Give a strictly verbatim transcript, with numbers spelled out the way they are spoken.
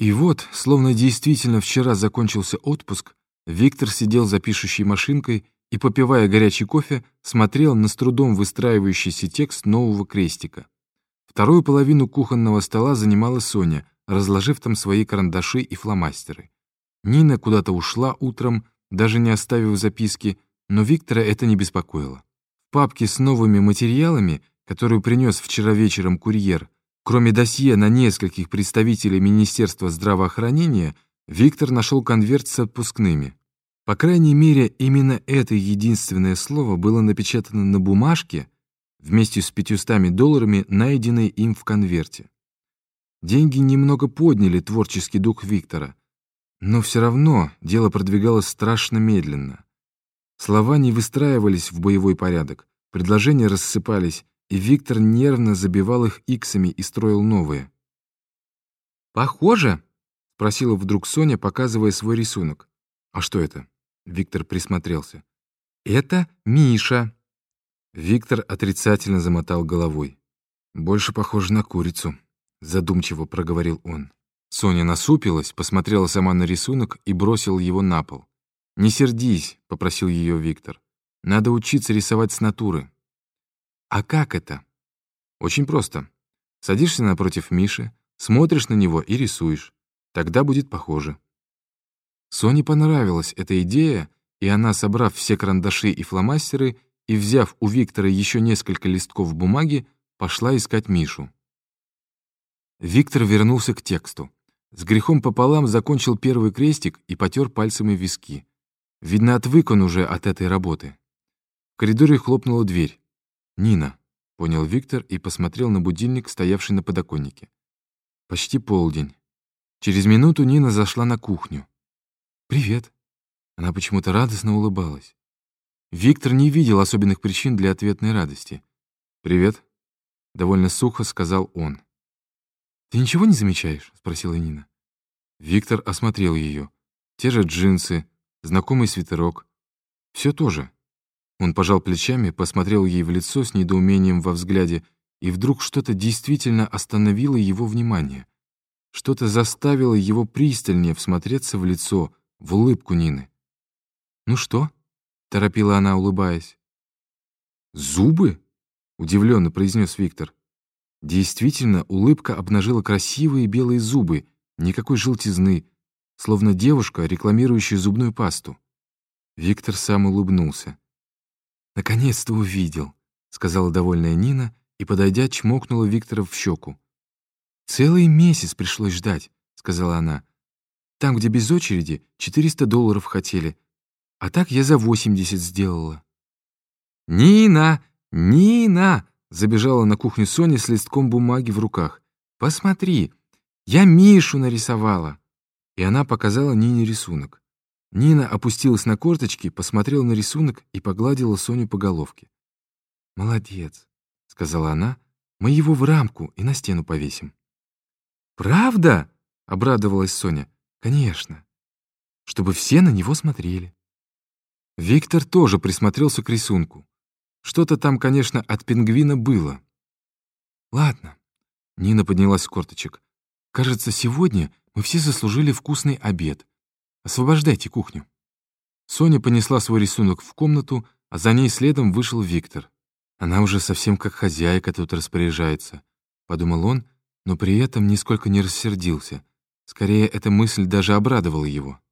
И вот, словно действительно вчера закончился отпуск, Виктор сидел за пишущей машинкой и, попивая горячий кофе, смотрел на с трудом выстраивающийся текст нового крестика. Вторую половину кухонного стола занимала Соня, разложив там свои карандаши и фломастеры. Нина куда-то ушла утром, даже не оставив записки, но Виктора это не беспокоило. В папке с новыми материалами, которую принес вчера вечером курьер, кроме досье на нескольких представителей Министерства здравоохранения, Виктор нашел конверт с отпускными. По крайней мере, именно это единственное слово было напечатано на бумажке вместе с пятьюстами долларами, найденной им в конверте. Деньги немного подняли творческий дух Виктора, но все равно дело продвигалось страшно медленно. Слова не выстраивались в боевой порядок, предложения рассыпались, и Виктор нервно забивал их иксами и строил новые. «Похоже?» — спросила вдруг Соня, показывая свой рисунок. «А что это?» — Виктор присмотрелся. «Это Миша». Виктор отрицательно замотал головой. «Больше похоже на курицу», — задумчиво проговорил он. Соня насупилась, посмотрела сама на рисунок и бросила его на пол. «Не сердись», — попросил ее Виктор. «Надо учиться рисовать с натуры». «А как это?» «Очень просто. Садишься напротив Миши, смотришь на него и рисуешь. Тогда будет похоже». Соне понравилась эта идея, и она, собрав все карандаши и фломастеры и взяв у Виктора еще несколько листков бумаги, пошла искать Мишу. Виктор вернулся к тексту. С грехом пополам закончил первый крестик и потер пальцами виски. Видно, отвык он уже от этой работы. В коридоре хлопнула дверь. «Нина», — понял Виктор и посмотрел на будильник, стоявший на подоконнике. Почти полдень. Через минуту Нина зашла на кухню. «Привет». Она почему-то радостно улыбалась. Виктор не видел особенных причин для ответной радости. «Привет», — довольно сухо сказал он. «Ты ничего не замечаешь?» — спросила Нина. Виктор осмотрел ее. Те же джинсы, знакомый свитерок. Все то же. Он пожал плечами, посмотрел ей в лицо с недоумением во взгляде, и вдруг что-то действительно остановило его внимание. Что-то заставило его пристальнее всмотреться в лицо, в улыбку Нины. «Ну что?» — торопила она, улыбаясь. «Зубы?» — удивленно произнес Виктор. Действительно, улыбка обнажила красивые белые зубы, никакой желтизны, словно девушка, рекламирующая зубную пасту. Виктор сам улыбнулся. «Наконец-то увидел», — сказала довольная Нина и, подойдя, чмокнула Виктора в щеку. «Целый месяц пришлось ждать», — сказала она. «Там, где без очереди, четыреста долларов хотели, а так я за восемьдесят сделала». «Нина! Нина!» — забежала на кухню Соня с листком бумаги в руках. «Посмотри, я Мишу нарисовала!» И она показала Нине рисунок. Нина опустилась на корточки, посмотрела на рисунок и погладила Соню по головке. «Молодец», — сказала она, — «мы его в рамку и на стену повесим». «Правда?» — обрадовалась Соня. «Конечно. Чтобы все на него смотрели». Виктор тоже присмотрелся к рисунку. Что-то там, конечно, от пингвина было. «Ладно», — Нина поднялась с корточек. «Кажется, сегодня мы все заслужили вкусный обед. Освобождайте кухню». Соня понесла свой рисунок в комнату, а за ней следом вышел Виктор. «Она уже совсем как хозяйка тут распоряжается», — подумал он, но при этом нисколько не рассердился. Скорее, эта мысль даже обрадовала его.